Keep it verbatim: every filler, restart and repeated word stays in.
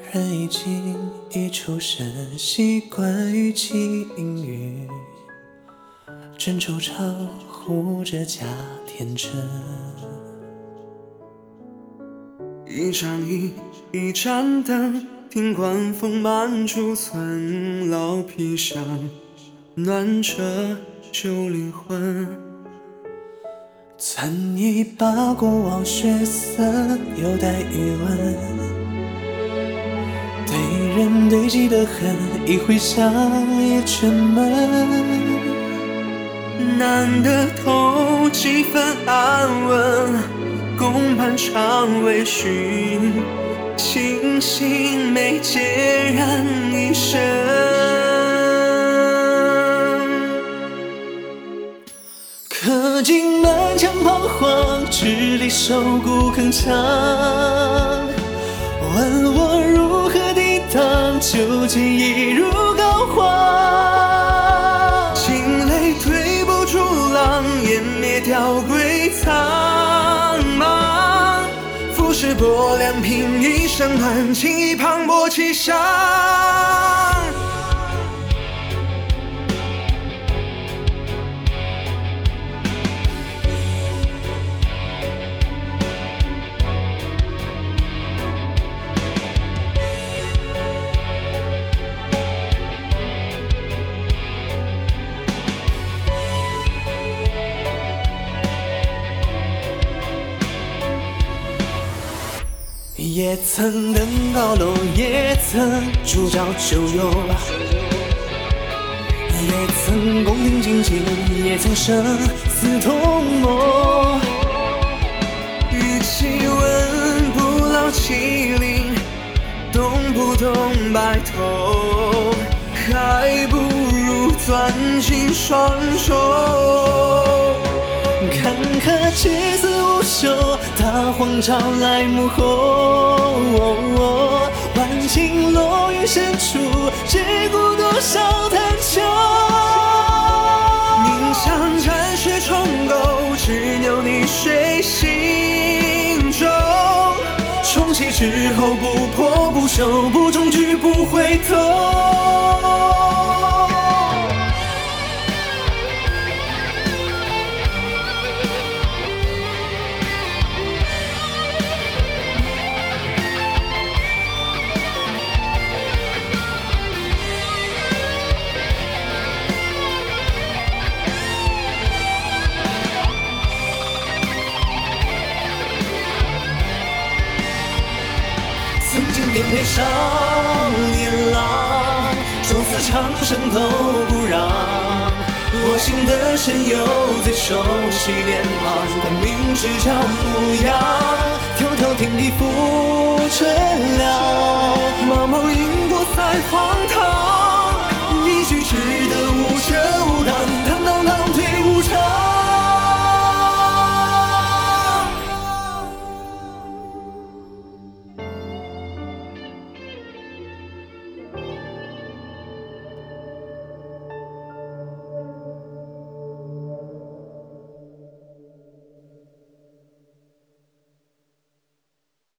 人已经一出生，习惯于晴雨，争周长护着家天真。 一盏一一盏灯，听晚风漫出村老皮香，暖着旧灵魂。 曾已把过往血色有待余温，对人堆积的恨，一回想也沉闷。 难得透几分安稳，共伴长微醺，清醒眉孑然一身。 可尽满腔彷徨，支离手骨铿锵。问我如何抵挡，纠结一如膏肓。 惊雷推波助浪，湮灭掉归苍茫。浮世薄凉，凭一声暖，轻易磅礴气象。 也曾登高楼，也曾煮酒酒友，也曾共听荆棘，也曾生死同谋。 与其问不老麒麟懂不懂白头，还不如攥紧双手。 坎坷起死无休，大荒潮来幕后，万顷落于深处，只顾多少贪求。 宁想沾血重构，只留你水心中。 重启之后不破不休，不中举不回头。曾经颠沛少年郎，终死长生都不让。我心的神游最熟悉脸庞，但明知叫模样。迢迢天地覆垂凉， 茫茫因果赛荒唐。